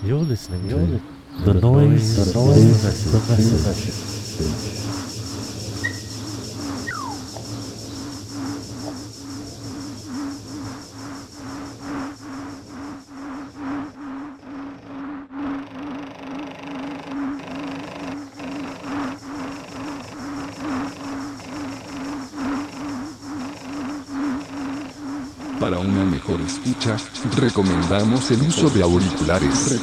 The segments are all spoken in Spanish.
You're listening to The Noise, the Message. Para una mejor escucha, recomendamos el uso de auriculares.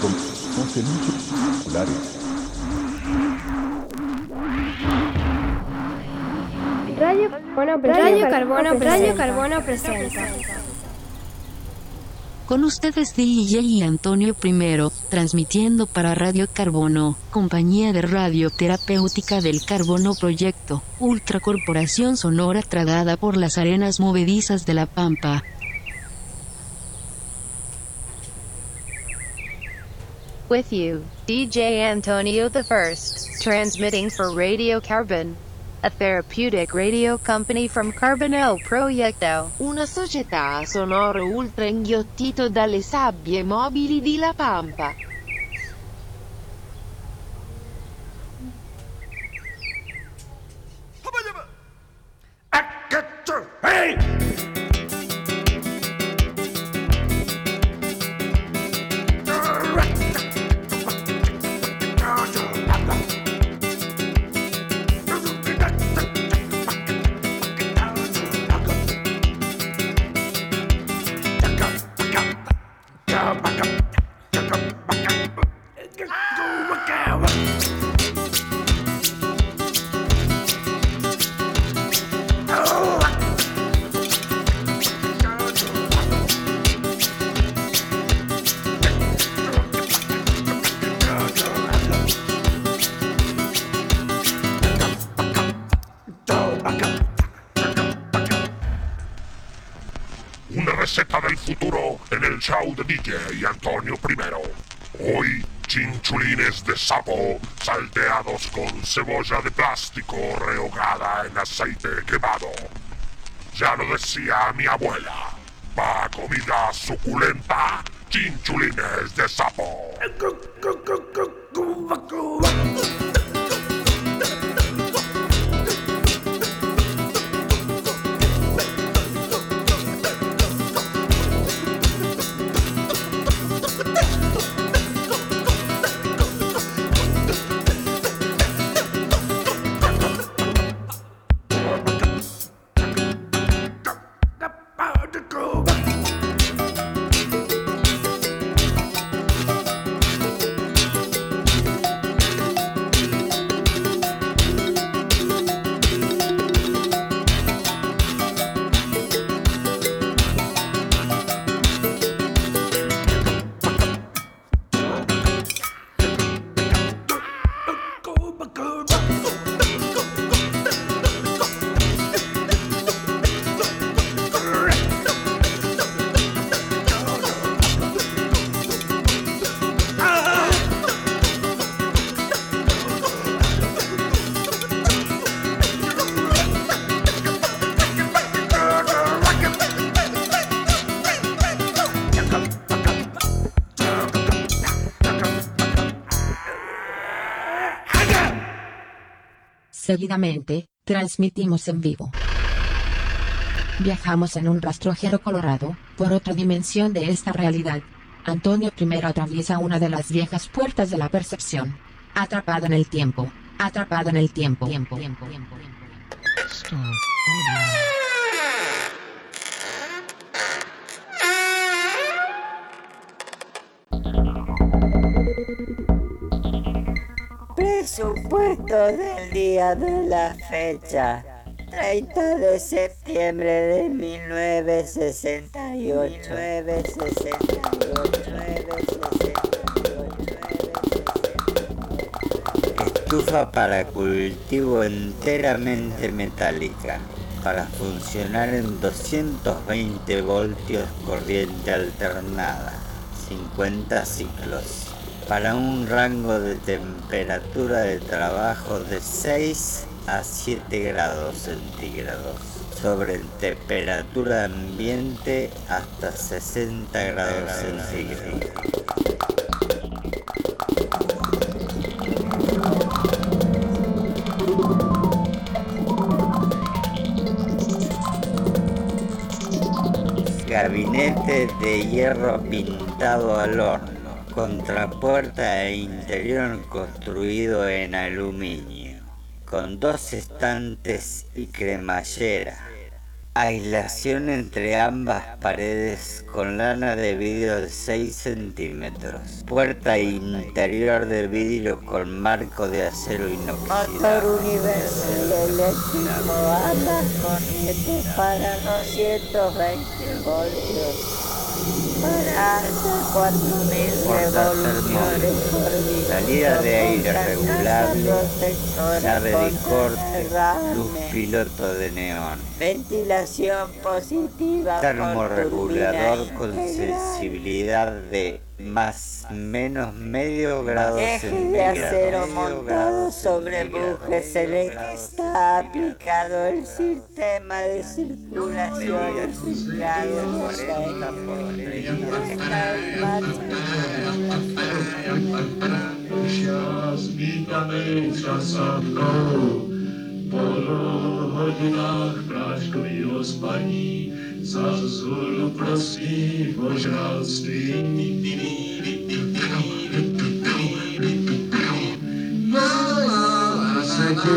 Radio Carbono presenta. Con ustedes DJ y Antonio I, transmitiendo para Radio Carbono, compañía de radio terapéutica del Carbono Proyecto, ultracorporación sonora tragada por las arenas movedizas de la Pampa. With you, DJ Antonio I, transmitting for Radio Carbon, a therapeutic radio company from Carbono Proyecto, una società sonoro ultra inghiottito dalle sabbie mobili di La Pampa. Receta del futuro en el show de DJ Antonio I. Hoy, chinchulines de sapo salteados con cebolla de plástico rehogada en aceite quemado. Ya lo decía mi abuela, pa' comida suculenta, chinchulines de sapo. Seguidamente, transmitimos en vivo. Viajamos en un rastrojero colorado, por otra dimensión de esta realidad. Antonio I atraviesa una de las viejas puertas de la percepción. Atrapado en el tiempo. Atrapado en el tiempo. Stop audio. Presupuesto del día de la fecha. 30 de septiembre de 1968. Estufa para cultivo enteramente metálica. Para funcionar en 220 voltios corriente alternada. 50 ciclos. Para un rango de temperatura de trabajo de 6 a 7 grados centígrados, sobre temperatura ambiente hasta 60 grados centígrados. gabinete de hierro pintado al horno, contrapuerta e interior construido en aluminio, con 2 estantes y cremallera. Aislación entre ambas paredes con lana de vidrio de 6 centímetros. Puerta interior de vidrio con marco de acero inoxidable. Motor universal eléctrico, ambas corrientes para 220 voltios. Para hasta 4000 revoluciones por minuto. Salida de aire regulable, llave de corte, luz piloto de neón. Ventilación positiva. Termorregulador con sensibilidad de más/menos medio grado centígrado. De acero montado sobre bujes eléctricos. Está aplicado el sistema de circulación integrado. Zmítame časátkou, po 2 hodinách práškovýho spaní, za zhůru prosím o žralství. Se ti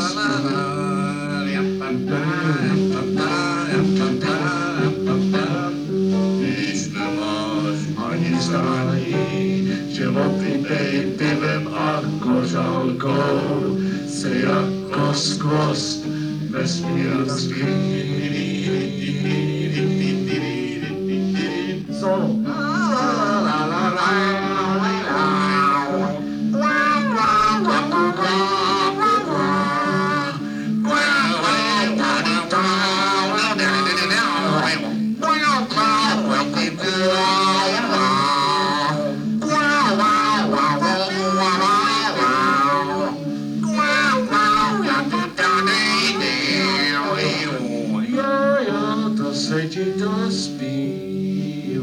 nic nemáš ani zání, že opitej pivem a kořálkou se jako skvost vesmír sklíní. Co? Se ti to spí,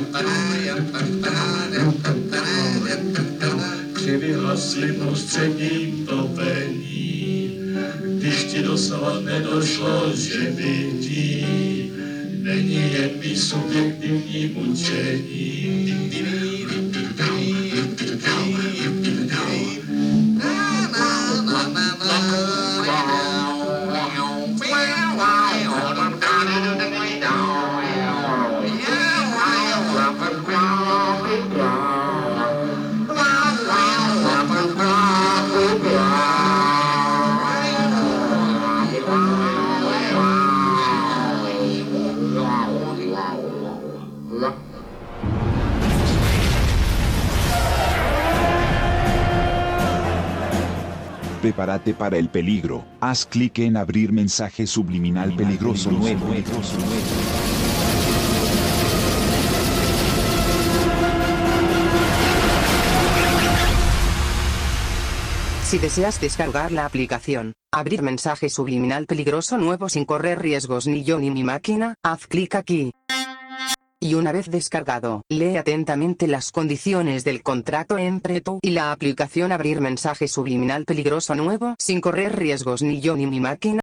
při vyhaslým ústředním topení, když ti dosavad nedošlo, že bytí není jen mý subjektivní mučení. Prepárate para el peligro. Haz clic en abrir mensaje subliminal peligroso nuevo. Si deseas descargar la aplicación, abrir mensaje subliminal peligroso nuevo sin correr riesgos ni yo ni mi máquina, haz clic aquí. Y una vez descargado, lee atentamente las condiciones del contrato entre tú y la aplicación abrir mensaje subliminal peligroso nuevo sin correr riesgos ni yo ni mi máquina.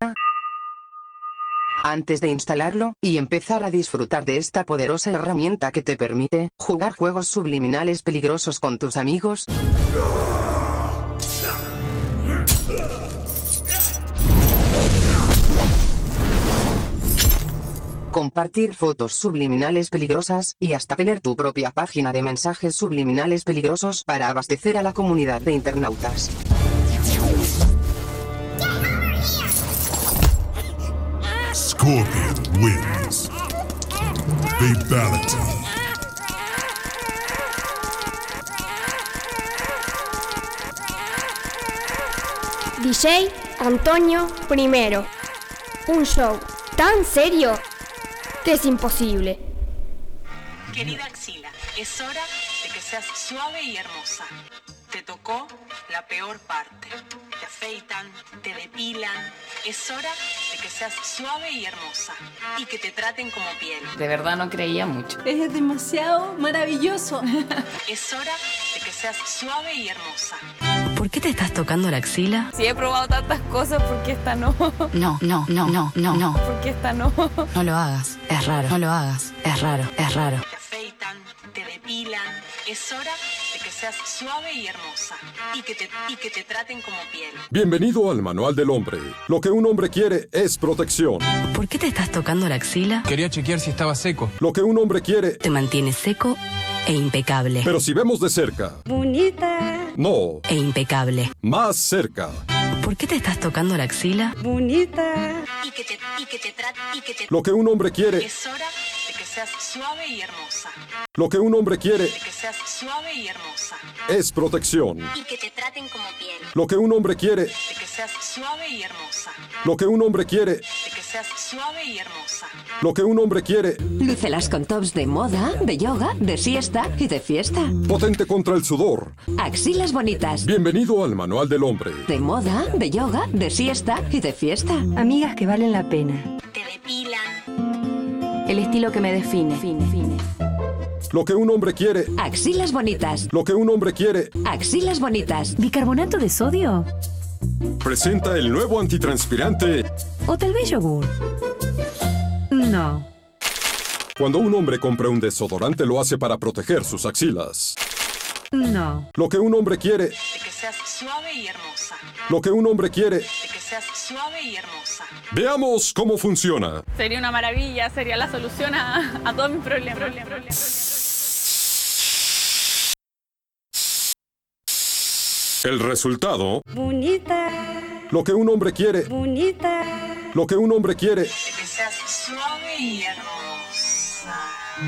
Antes de instalarlo, y empezar a disfrutar de esta poderosa herramienta que te permite jugar juegos subliminales peligrosos con tus amigos. Compartir fotos subliminales peligrosas, y hasta tener tu propia página de mensajes subliminales peligrosos para abastecer a la comunidad de internautas. Scorpion wins. Fatality. DJ Antonio I. Un show tan serio que es imposible. Querida Axila, es hora de que seas suave y hermosa. Te tocó la peor parte. Te afeitan, te depilan. Es hora de que seas suave y hermosa. Y que te traten como piel. De verdad no creía mucho. Es demasiado maravilloso. Es hora de que seas suave y hermosa. ¿Por qué te estás tocando la axila? Si he probado tantas cosas, ¿por qué esta no? No. ¿Por qué esta no? No lo hagas, es raro. No lo hagas, es raro. Te afeitan, te depilan. Es hora de que seas suave y hermosa. Y que te traten como piel. Bienvenido al Manual del Hombre. Lo que un hombre quiere es protección. ¿Por qué te estás tocando la axila? Quería chequear si estaba seco. Lo que un hombre quiere... Te mantiene seco e impecable. Pero si vemos de cerca... Bonita. No. E impecable. Más cerca. ¿Por qué te estás tocando la axila? Bonita. Y que te traten. Lo que un hombre quiere... Es hora de que seas suave y hermosa. Lo que un hombre quiere... De que seas suave y hermosa. Es protección. Y que te traten como piel. Lo que un hombre quiere... De que seas suave y hermosa. Lo que un hombre quiere... De que seas suave y hermosa. Lo que un hombre quiere... Lúcelas con tops de moda, de yoga, de siesta y de fiesta. Potente contra el sudor. Axilas bonitas. Bienvenido al Manual del Hombre. De moda, de yoga, de siesta y de fiesta. Amigas que valen la pena. Te depilan. El estilo que me define. Lo que un hombre quiere... Axilas bonitas. Lo que un hombre quiere... Axilas bonitas. ¿Bicarbonato de sodio? Presenta el nuevo antitranspirante... ¿O tal vez yogur? No. Cuando un hombre compra un desodorante lo hace para proteger sus axilas. No. Lo que un hombre quiere... De que seas suave y hermosa. Lo que un hombre quiere... De que seas suave y hermosa. Veamos cómo funciona. Sería una maravilla, sería la solución a todos mis problemas. El resultado... Bonita. Lo que un hombre quiere... Bonita. Lo que un hombre quiere... De que seas suave y hermosa.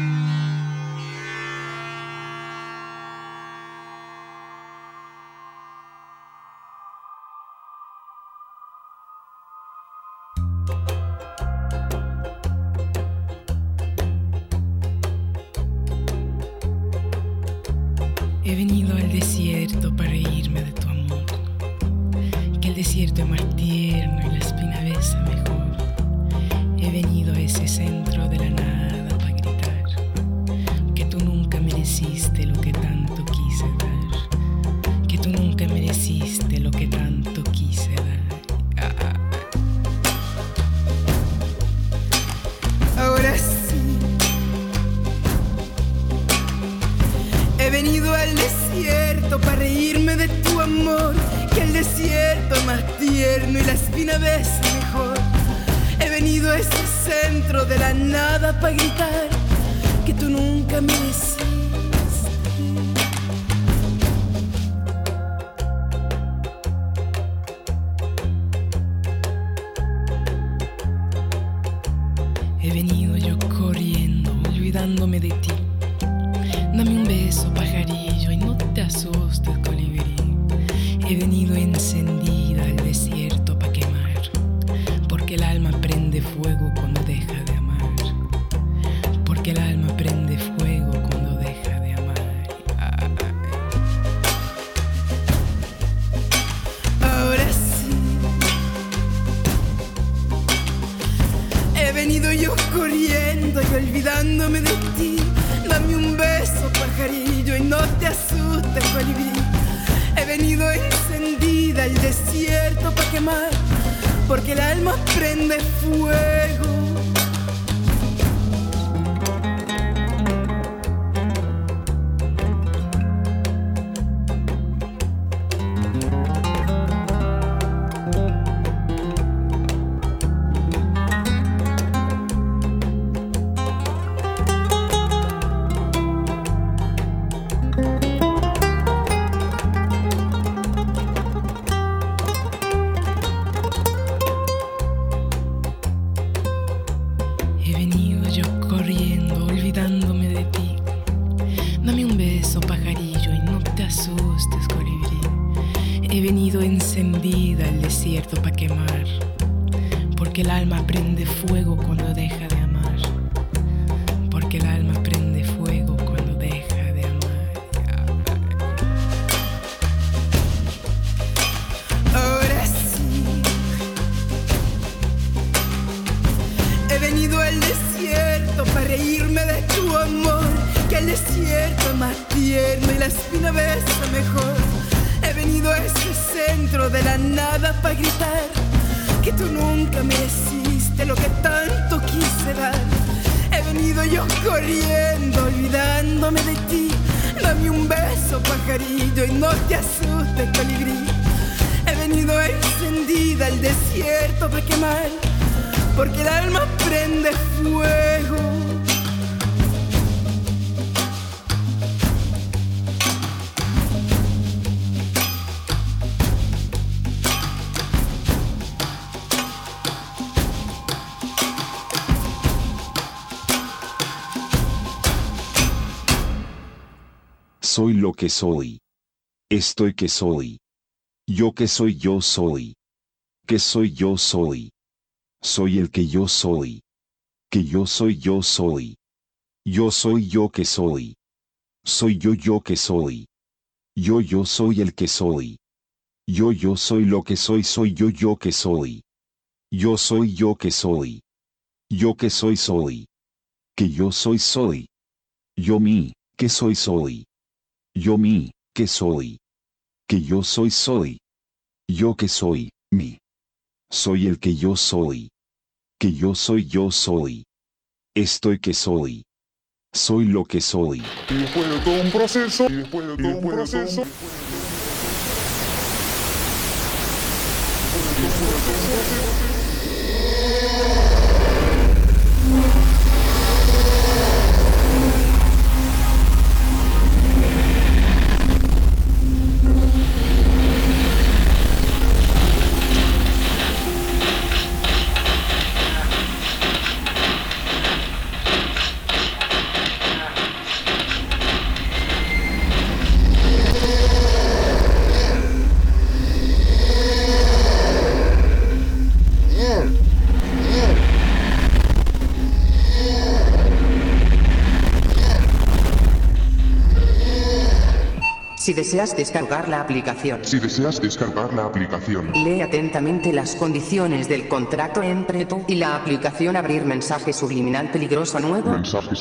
He venido al desierto para reírme de tu amor, que el desierto es más tierno y la espina besa mejor. He venido a ese centro de la nada para gritar que tú nunca mereciste lo que tanto quise dar, que tú nunca mereciste lo que tanto quise dar. Ahora sí, he venido al desierto para reírme de tu amor, que el desierto es más tierno y la espina besa mejor. He venido a ese centro de la nada para gritar que tú nunca mereciste. He venido yo corriendo, olvidándome de ti. Dame un beso, pajarillo, y no te asustes, colibrí. He venido encendida al desierto pa' quemar, porque el alma prende fuego cuando deja de amar. Porque el alma prende fuego cuando deja de amar. Ahora sí, he venido yo corriendo y olvidándome de ti. Dame un beso, pajarillo, y no te asustes, colibrí. He venido encendida al desierto pa' quemar, porque el alma prende fuego. He venido yo corriendo, olvidándome de ti. Dame un beso, pajarillo, y no te asustes, colibrí. He venido encendida al desierto pa' quemar, porque el alma prende fuego cuando deja de amar. Porque el alma prende fuego cuando deja de amar. Ahora sí, he venido al desierto para reírme de tu amor, que el desierto es más tierno tierno y la espina besa mejor. He venido a ese centro de la nada para gritar que tú nunca mereciste lo que tanto quise dar. He venido yo corriendo, olvidándome de ti. Dame un beso, pajarillo, y no te asustes, colibrí. He venido encendida al desierto para quemar, porque el alma prende fuego. Soy lo que soy. Estoy que soy. Yo que soy yo soy. Que soy yo soy. Soy el que yo soy. Que yo soy yo soy. Yo soy yo que soy. Soy yo que soy. Yo soy el que soy. Yo soy lo que soy yo que soy. Yo soy yo que soy. Yo que soy soy. Que yo soy. Yo mi, que soy. Yo mi, que soy. Que yo soy. Yo que soy, mi. Soy el que yo soy. Que yo soy. Estoy que soy. Soy lo que soy. Y después de todo un proceso. Si deseas descargar la aplicación, lee atentamente las condiciones del contrato entre tú y la aplicación. Abrir mensaje subliminal peligroso nuevo.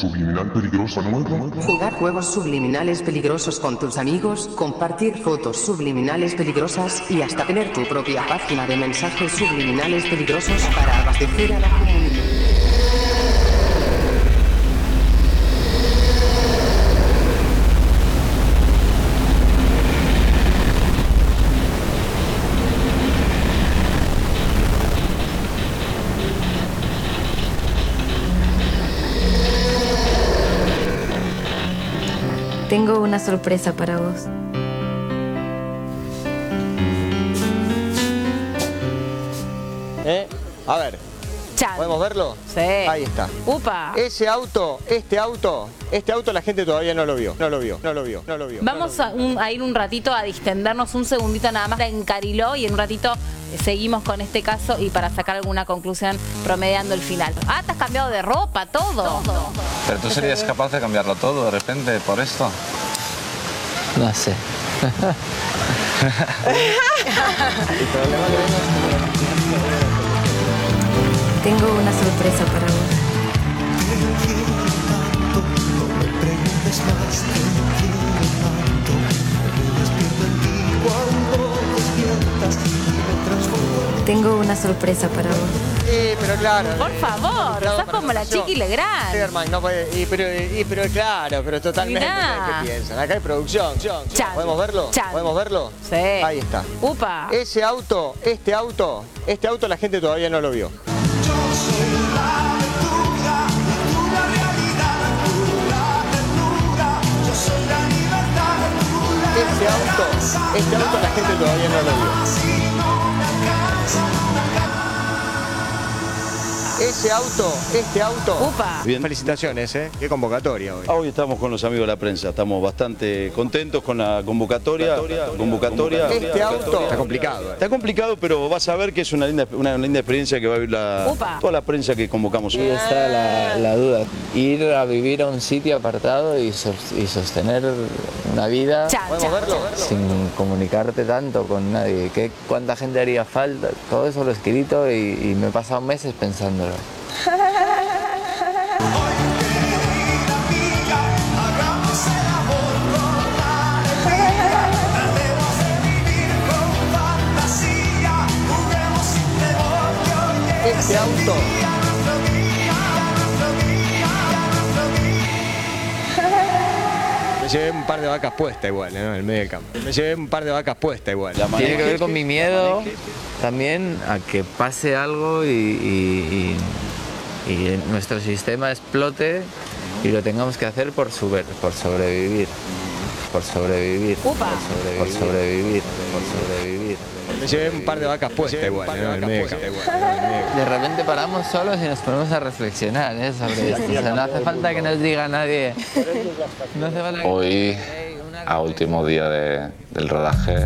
Jugar juegos subliminales peligrosos con tus amigos. Compartir fotos subliminales peligrosas y hasta tener tu propia página de mensajes subliminales peligrosos para abastecer a la comunidad. Tengo una sorpresa para vos. A ver, Chan. ¿podemos verlo? Sí. Ahí está. Upa. Este auto la gente todavía no lo vio. Vamos a ir un ratito a distendernos un segundito nada más en Cariló y en un ratito seguimos con este caso y para sacar alguna conclusión promediando el final. Ah, te has cambiado de ropa, todo. ¿Pero tú serías capaz de cambiarlo todo de repente por esto? No sé. Tengo una sorpresa para vos. Tengo una sorpresa para vos. Pero claro. Por favor, estás como la Chiqui Legrand. Herman, no puede, pero claro, pero totalmente. ¿Qué piensan? Acá hay producción. ¿Podemos verlo? ¿Podemos verlo? Sí. Ahí está. Upa. Este auto la gente todavía no lo vio. Este auto la gente todavía no lo vio. Este auto. Upa. Bien. Felicitaciones, qué convocatoria hoy. Hoy estamos con los amigos de la prensa, estamos bastante contentos con la convocatoria. Este auto está complicado. Está complicado, pero vas a ver que es una linda experiencia que va a vivir toda la prensa que convocamos hoy. Ahí está la duda, ir a vivir a un sitio apartado y sostener una vida sin comunicarte tanto con nadie. ¿Cuánta gente haría falta? Todo eso lo he escrito y me he pasado meses pensándolo. este auto. Me llevé un par de vacas puestas igual, ¿no? En el medio del campo. Me llevé un par de vacas puestas igual. Tiene que ver con mi miedo también a que pase algo y nuestro sistema explote y lo tengamos que hacer por sobrevivir. Por sobrevivir. Por sobrevivir. Me llevé un par de vacas puestas igual, ¿no? En el medio del campo. De repente paramos solos y nos ponemos a reflexionar sobre esto. O sea, no hace falta que nos diga nadie. No hace falta que... Hoy, a último día del rodaje.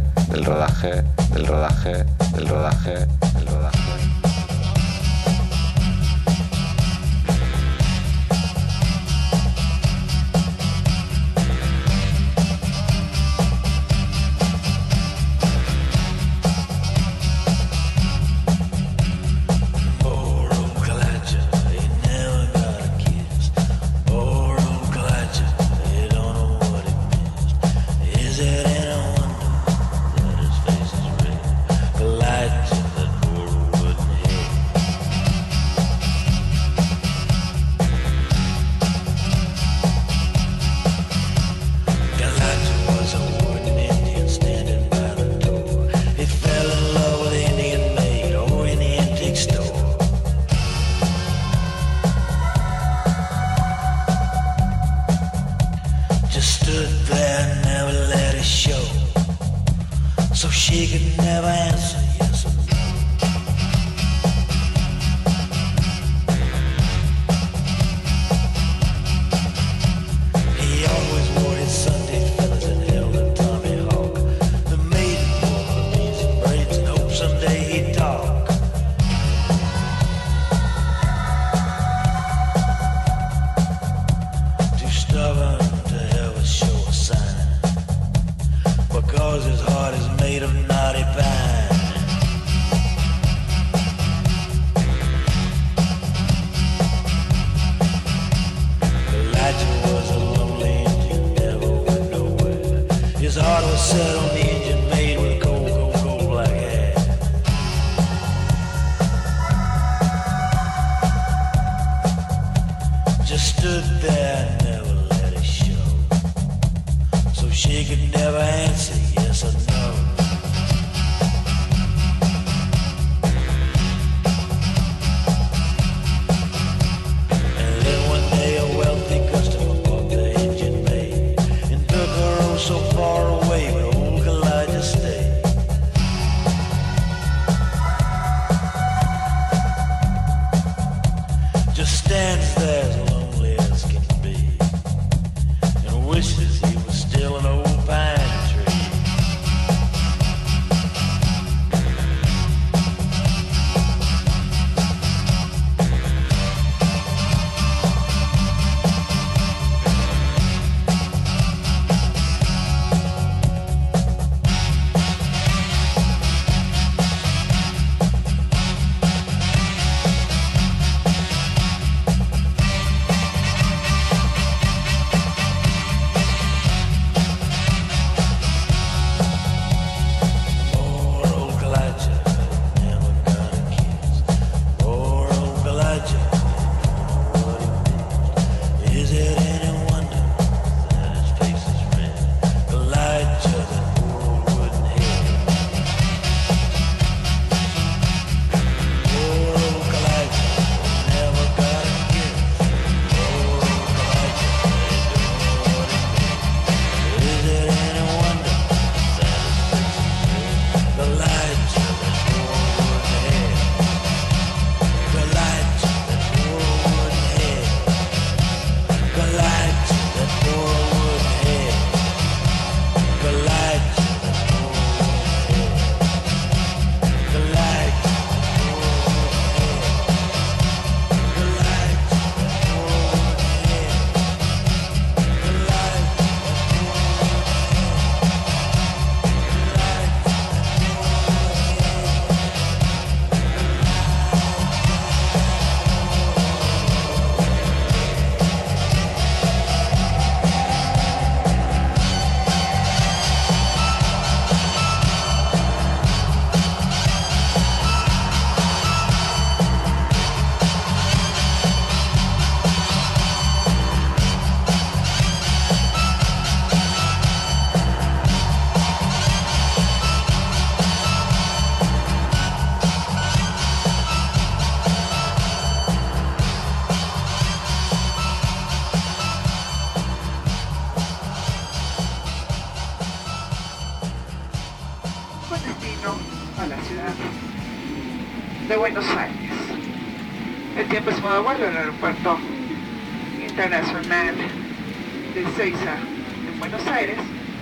camino a la ciudad de Buenos Aires. El tiempo es modo vuelo en el aeropuerto internacional de Ezeiza en Buenos Aires.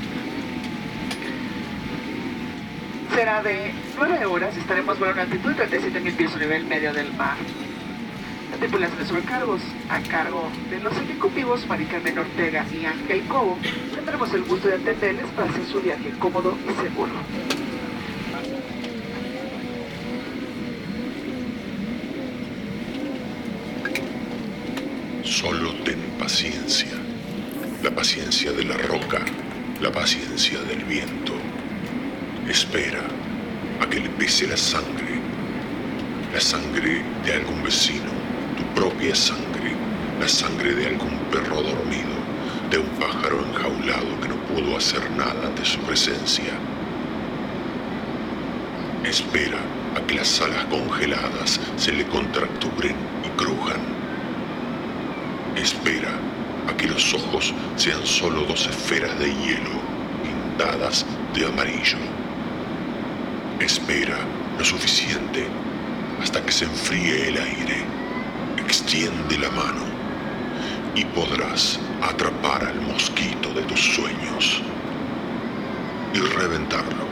Será de 9 horas, estaremos a una altitud de 37.000 pies a nivel medio del mar. La tripulación de sobrecargos a cargo de los ejecutivos Mari Carmen Ortega y Ángel Cobo. Tendremos el gusto de atenderles para hacer su viaje cómodo y seguro. Solo ten paciencia. La paciencia de la roca, la paciencia del viento. Espera a que le pese la sangre de algún vecino, tu propia sangre, la sangre de algún perro dormido, de un pájaro enjaulado que no pudo hacer nada ante su presencia. Espera a que las alas congeladas se le contracturen y crujan. Espera a que los ojos sean solo 2 esferas de hielo pintadas de amarillo. Espera lo suficiente hasta que se enfríe el aire. Extiende la mano y podrás atrapar al mosquito de tus sueños y reventarlo.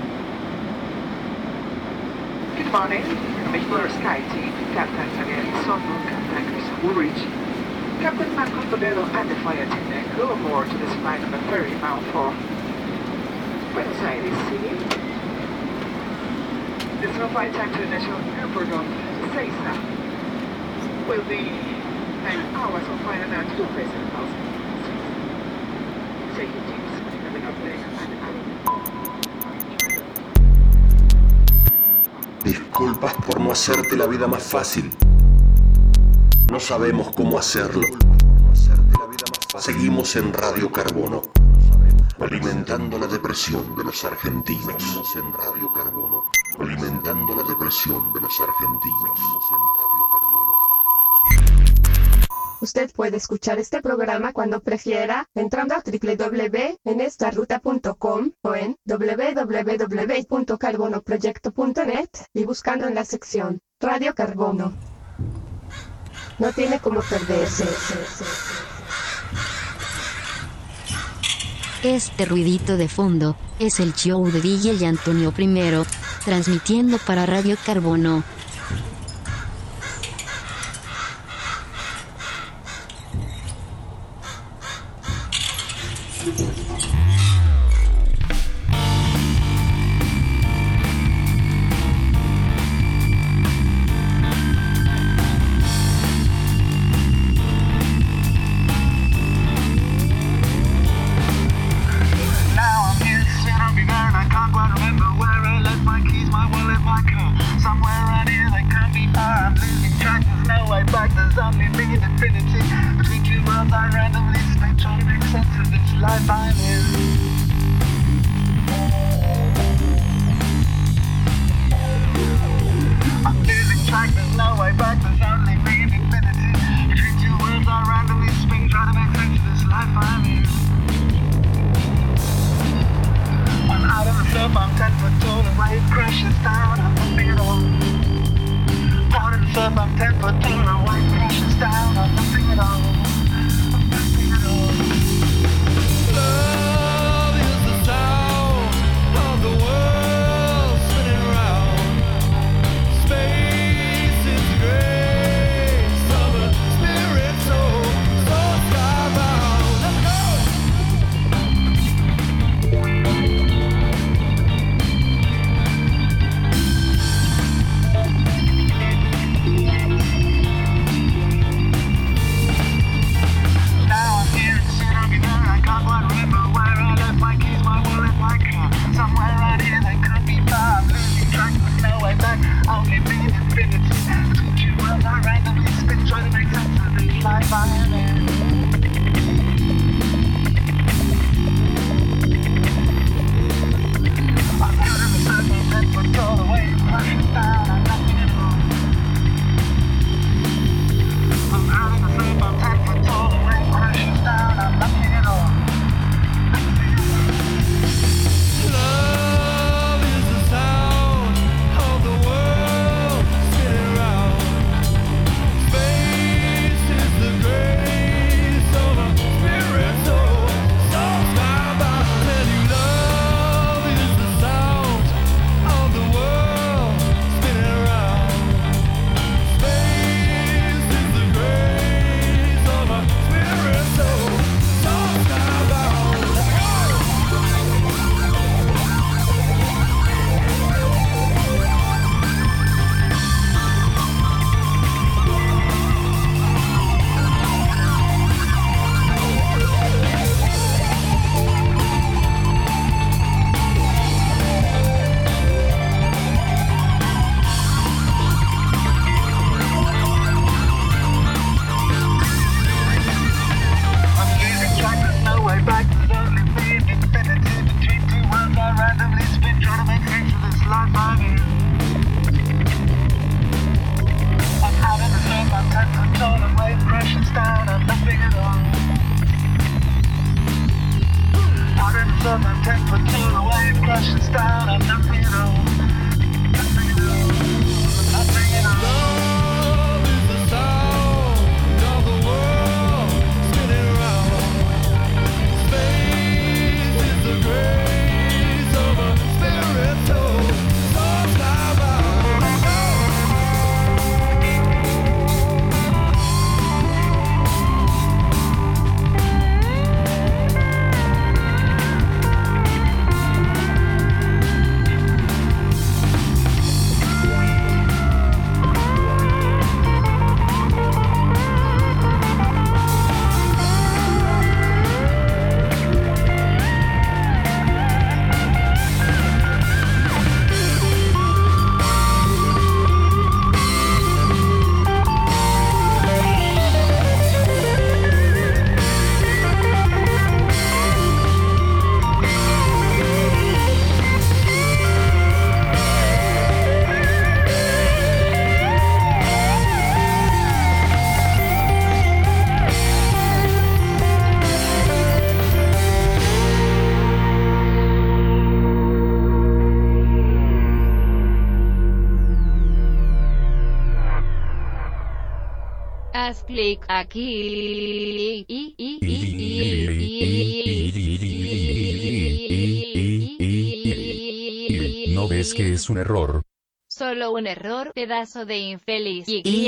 Good morning, Commissioner Sky Team, Captain Javier Elizondo, Captain Chris Woolrich, Captain Marco Toledo and the fire team and crew aboard to this flight number 30 bound for Buenos Aires City. This is flight time to the National Airport of Ezeiza. Will be 9 hours of flight and to the President House. Safety teams, having updates and Disculpas por no hacerte la vida más fácil. No sabemos cómo hacerlo. Seguimos en Radio Carbono, alimentando la depresión de los argentinos. Seguimos en Radio Carbono, alimentando la depresión de los argentinos. Usted puede escuchar este programa cuando prefiera, entrando a www.enestaruta.com o en www.carbonoproyecto.net y buscando en la sección Radio Carbono. No tiene cómo perderse. Este ruidito de fondo es el show de DJ Antonio I, transmitiendo para Radio Carbono. haz clic aquí. ¿No ves que es un error? Solo un error, pedazo de infeliz.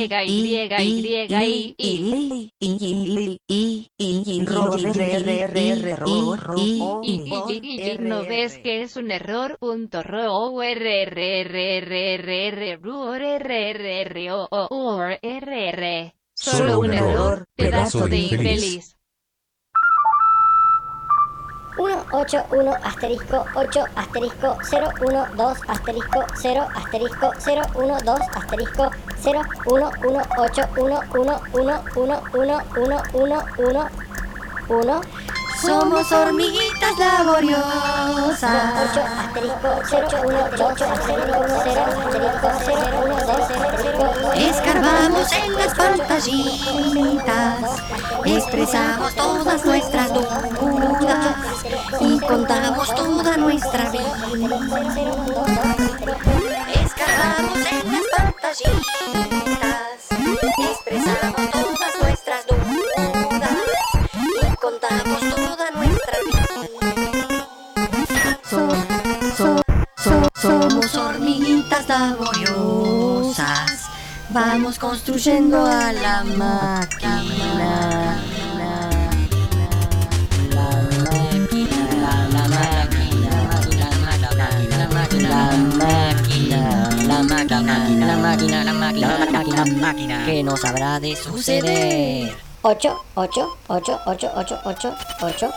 ¿No ves que es un error? Solo un error, pedazo de infeliz. 181 asterisco 8 asterisco 012 asterisco 0 asterisco 012 asterisco 01111111111. Somos hormiguitas laboriosas. 8 asterisco 018 asterisco 0 asterisco 012. Escarbamos en las pantallitas, expresamos todas nuestras dudas y contamos toda nuestra vida. Escarbamos en las pantallitas, expresamos todas nuestras dudas y contamos toda nuestra vida. Somos hormiguitas laboriosas. Vamos construyendo a la máquina. La máquina. ¿Qué nos habrá de suceder? 8, 8, 8, 8, 8, 8, 8.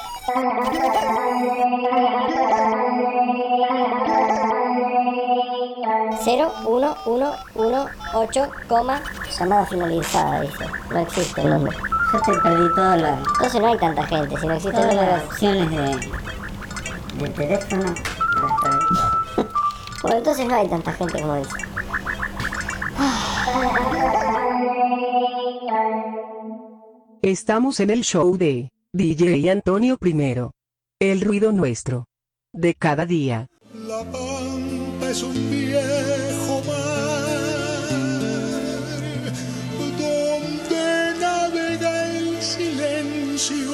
Cero, 1, 1, 1, 8, coma. Llamada finalizada, dice. No existe el nombre. Yo te perdí todas las... Entonces no hay tanta gente, si no existe todas el nombre. las opciones de teléfono. Bueno, entonces no hay tanta gente como dice. Estamos en el show de DJ Antonio I. El ruido nuestro. De cada día. La Pampa es un viejo mar donde navega el silencio.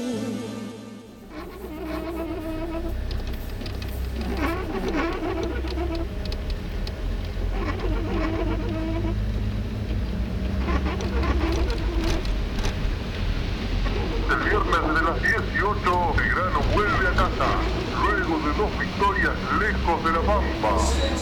El viernes de las 18, Belgrano vuelve a casa, luego de 2 victorias lejos de La Pampa.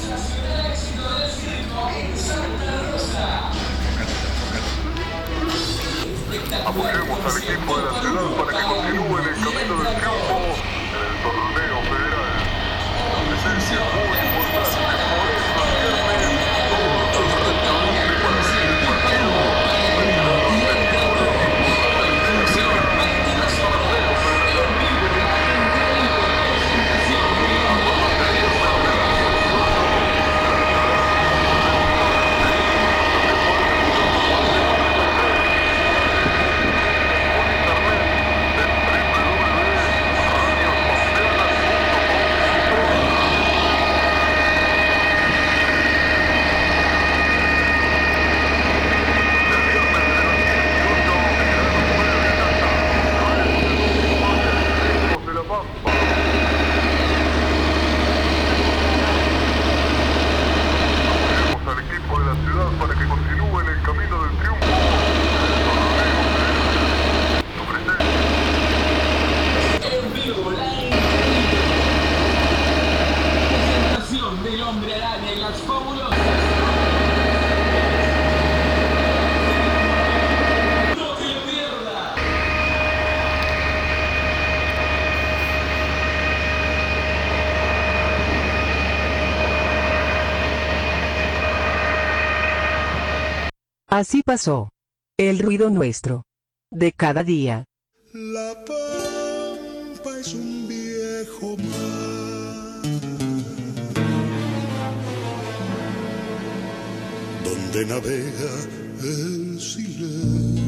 Apoyemos al equipo de la ciudad para que continúe en el camino del triunfo en el torneo federal. La presencia es muy importante, por eso el viernes todos alrededor para seguir el partido. Así pasó. El ruido nuestro. De cada día. La Pampa es un viejo mar donde navega el silencio.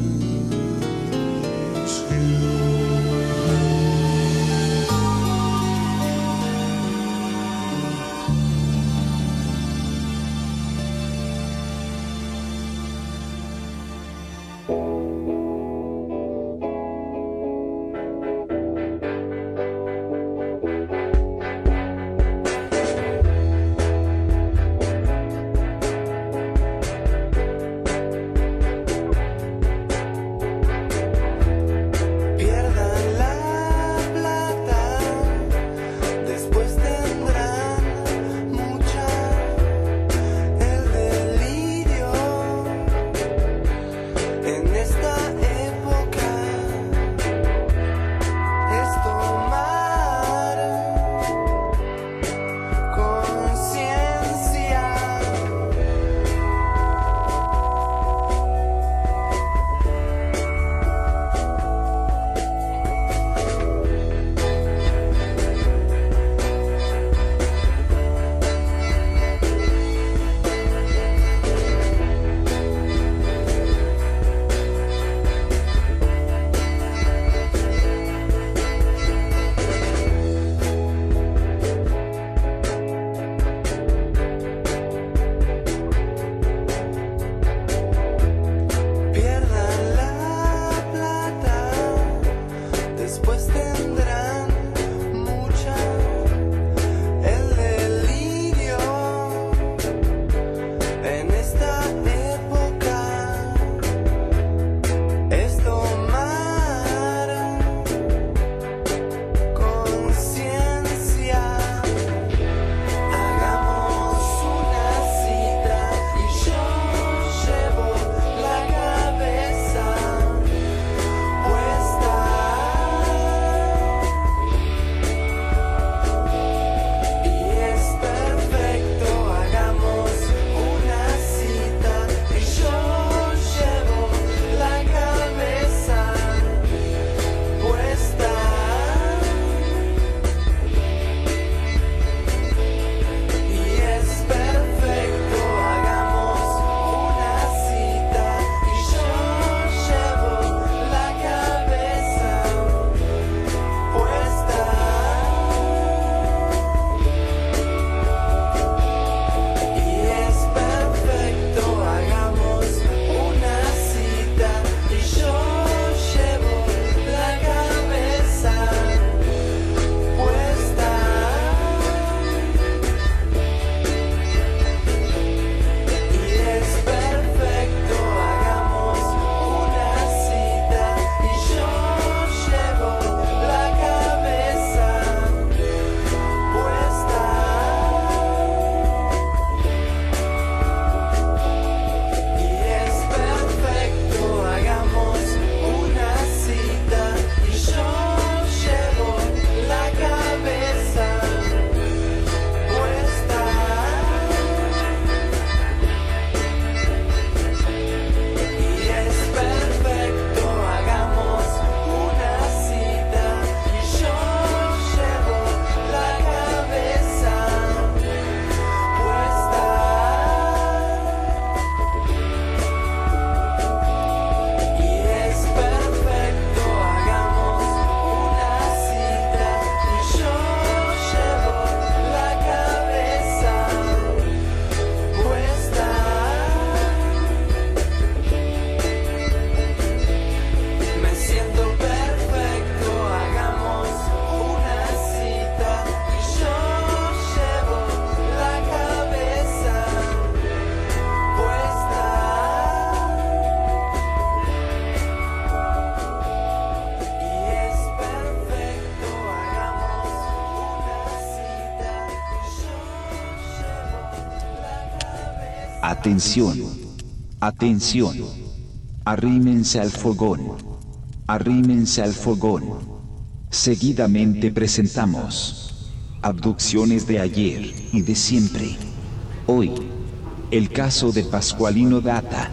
Atención, atención. Arrímense al fogón. Arrímense al fogón. Seguidamente presentamos abducciones de ayer y de siempre. Hoy, el caso de Pascualino Data.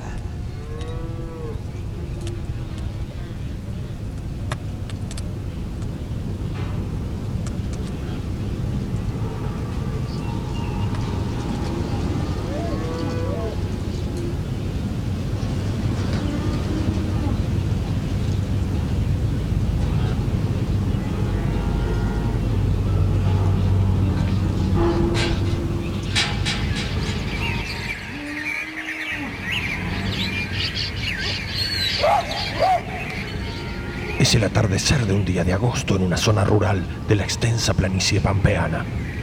Es el atardecer de un día de agosto en una zona rural de la extensa planicie pampeana.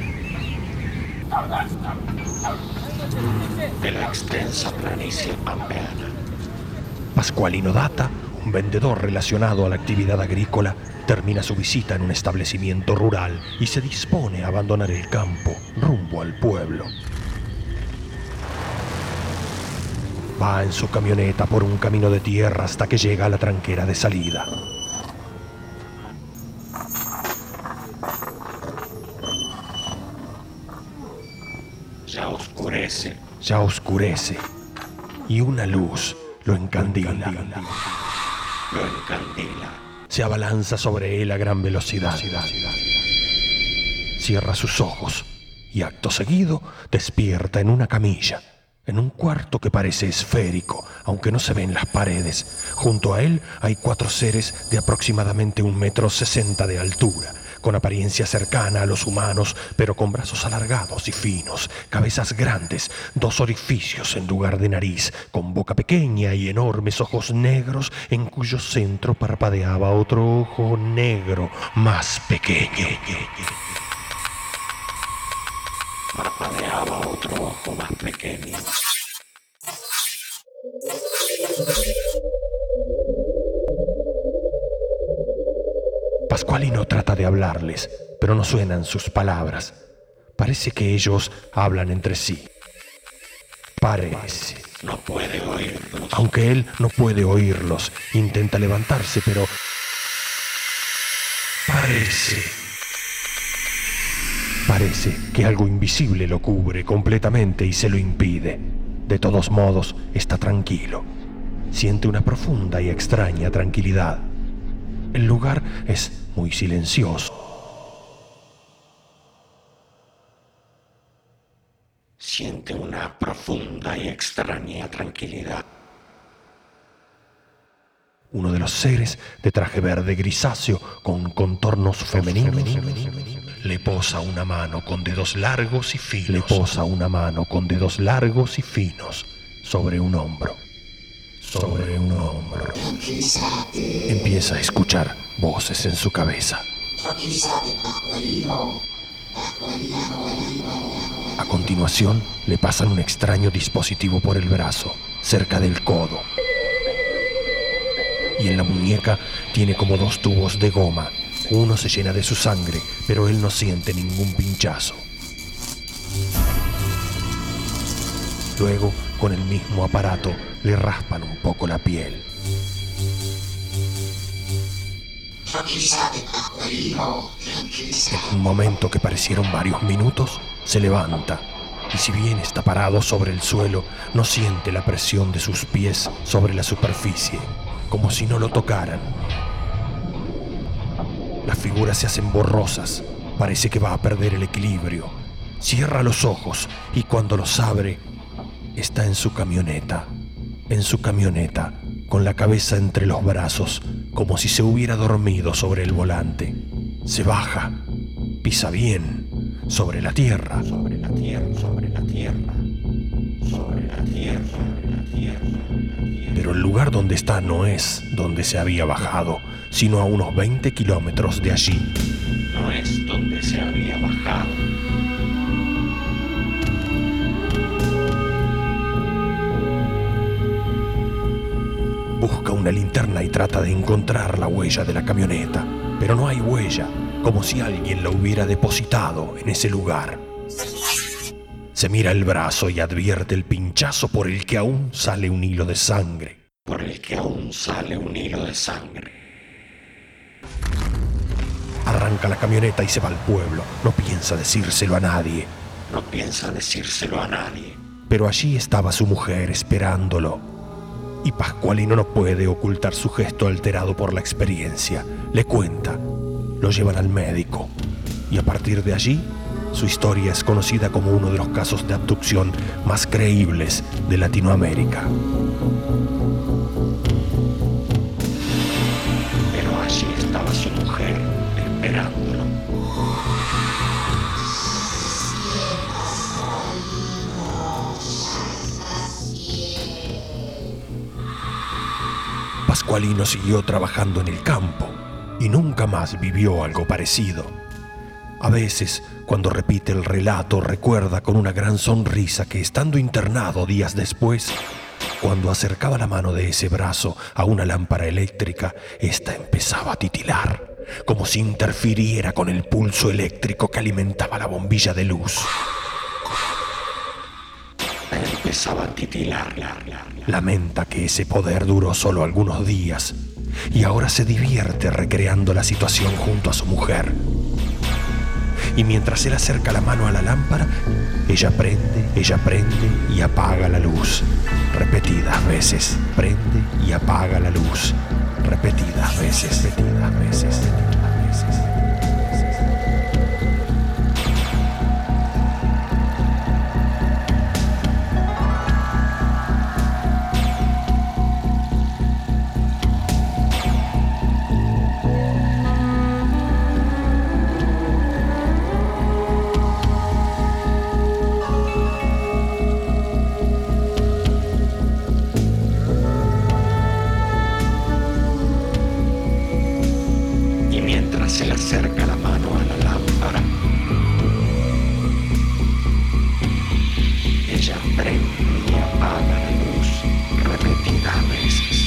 Pascualino Data, un vendedor relacionado a la actividad agrícola, termina su visita en un establecimiento rural y se dispone a abandonar el campo rumbo al pueblo. Va en su camioneta por un camino de tierra hasta que llega a la tranquera de salida. Ya oscurece y una luz lo encandila. Se abalanza sobre él a gran velocidad. Cierra sus ojos y acto seguido despierta en una camilla, en un cuarto que parece esférico, aunque no se ven las paredes. Junto a él hay 4 seres de aproximadamente 1,60 m de altura, con apariencia cercana a los humanos, pero con brazos alargados y finos, cabezas grandes, 2 orificios en lugar de nariz, con boca pequeña y enormes ojos negros, en cuyo centro parpadeaba otro ojo negro más pequeño. Pascualino trata de hablarles, pero no suenan sus palabras. Parece que ellos hablan entre sí. Parece. No puede oírlos. Aunque él no puede oírlos, intenta levantarse, pero Parece que algo invisible lo cubre completamente y se lo impide. De todos modos, está tranquilo. Siente una profunda y extraña tranquilidad. El lugar es muy silencioso. Siente una profunda y extraña tranquilidad. Uno de los seres de traje verde grisáceo con contornos femeninos le posa una mano con dedos largos y finos sobre un hombro. Empieza a escuchar voces en su cabeza. A continuación, le pasan un extraño dispositivo por el brazo, cerca del codo. Y en la muñeca tiene como 2 tubos de goma. Uno se llena de su sangre, pero él no siente ningún pinchazo. Luego, con el mismo aparato, le raspan un poco la piel. En un momento que parecieron varios minutos, se levanta, y si bien está parado sobre el suelo, no siente la presión de sus pies sobre la superficie, como si no lo tocaran. Las figuras se hacen borrosas, parece que va a perder el equilibrio. Cierra los ojos y cuando los abre, está en su camioneta, con la cabeza entre los brazos, como si se hubiera dormido sobre el volante. Se baja, pisa bien, sobre la tierra. Pero el lugar donde está no es donde se había bajado, sino a unos 20 kilómetros de allí. No es donde se había bajado. Busca una linterna y trata de encontrar la huella de la camioneta, pero no hay huella, como si alguien la hubiera depositado en ese lugar. Se mira el brazo y advierte el pinchazo por el que aún sale un hilo de sangre. Por el que aún sale un hilo de sangre. Arranca la camioneta y se va al pueblo. No piensa decírselo a nadie. No piensa decírselo a nadie. Pero allí estaba su mujer esperándolo. Y Pascualino no puede ocultar su gesto alterado por la experiencia. Le cuenta. Lo llevan al médico. Y a partir de allí, su historia es conocida como uno de los casos de abducción más creíbles de Latinoamérica. Pero allí estaba su mujer esperándolo. Pascualino siguió trabajando en el campo y nunca más vivió algo parecido. A veces, cuando repite el relato, recuerda con una gran sonrisa que estando internado días después, cuando acercaba la mano de ese brazo a una lámpara eléctrica, ésta empezaba a titilar, como si interfiriera con el pulso eléctrico que alimentaba la bombilla de luz. Empezaba a titilar. Lamenta que ese poder duró solo algunos días y ahora se divierte recreando la situación junto a su mujer. Y mientras él acerca la mano a la lámpara, ella prende y apaga la luz. Repetidas veces. Prende y apaga la luz. Repetidas veces. Se le acerca la mano a la lámpara. Ella prende y apaga la luz repetidas veces.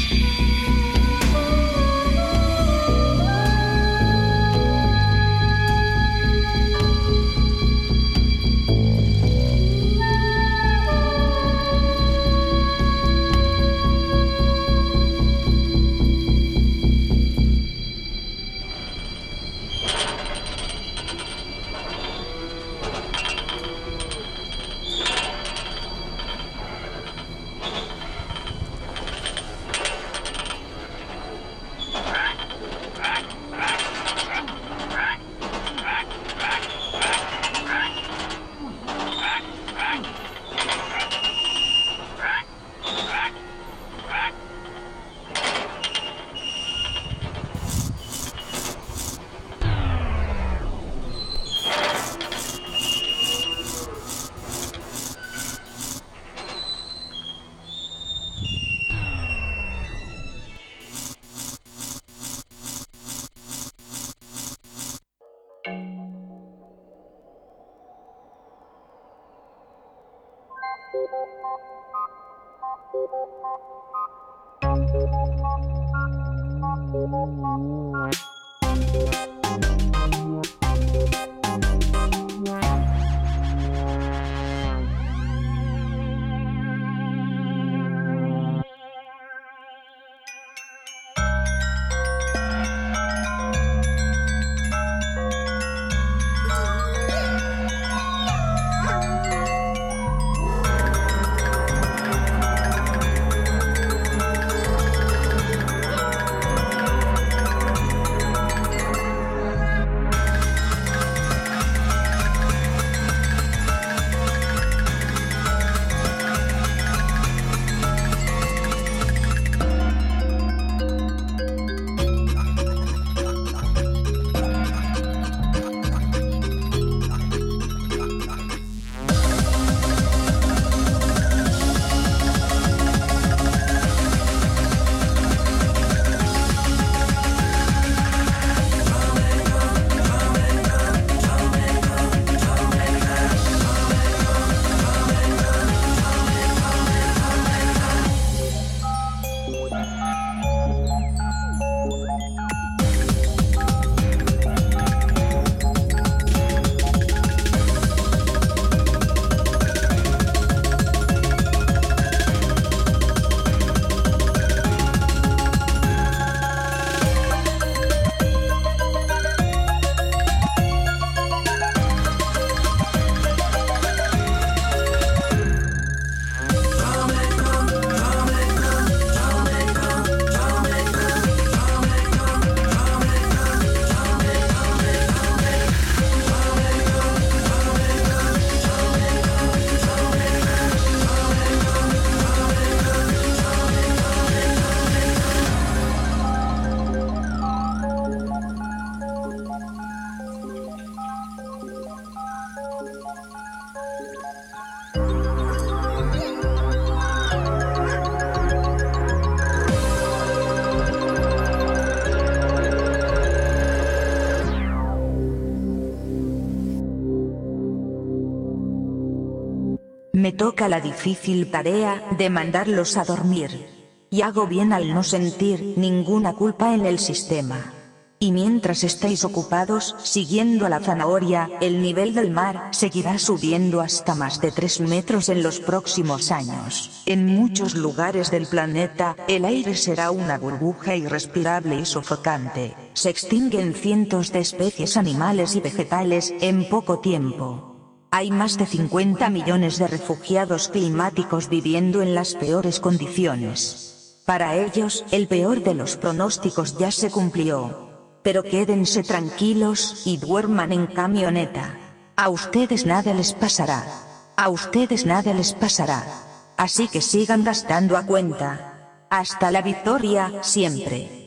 toca la difícil tarea de mandarlos a dormir. Y hago bien al no sentir ninguna culpa en el sistema. Y mientras estáis ocupados siguiendo a la zanahoria, el nivel del mar seguirá subiendo hasta más de 3 metros en los próximos años. En muchos lugares del planeta, el aire será una burbuja irrespirable y sofocante. Se extinguen cientos de especies animales y vegetales en poco tiempo. Hay más de 50 millones de refugiados climáticos viviendo en las peores condiciones. Para ellos, el peor de los pronósticos ya se cumplió. Pero quédense tranquilos y duerman en camioneta. A ustedes nada les pasará. A ustedes nada les pasará. Así que sigan gastando a cuenta. Hasta la victoria, siempre.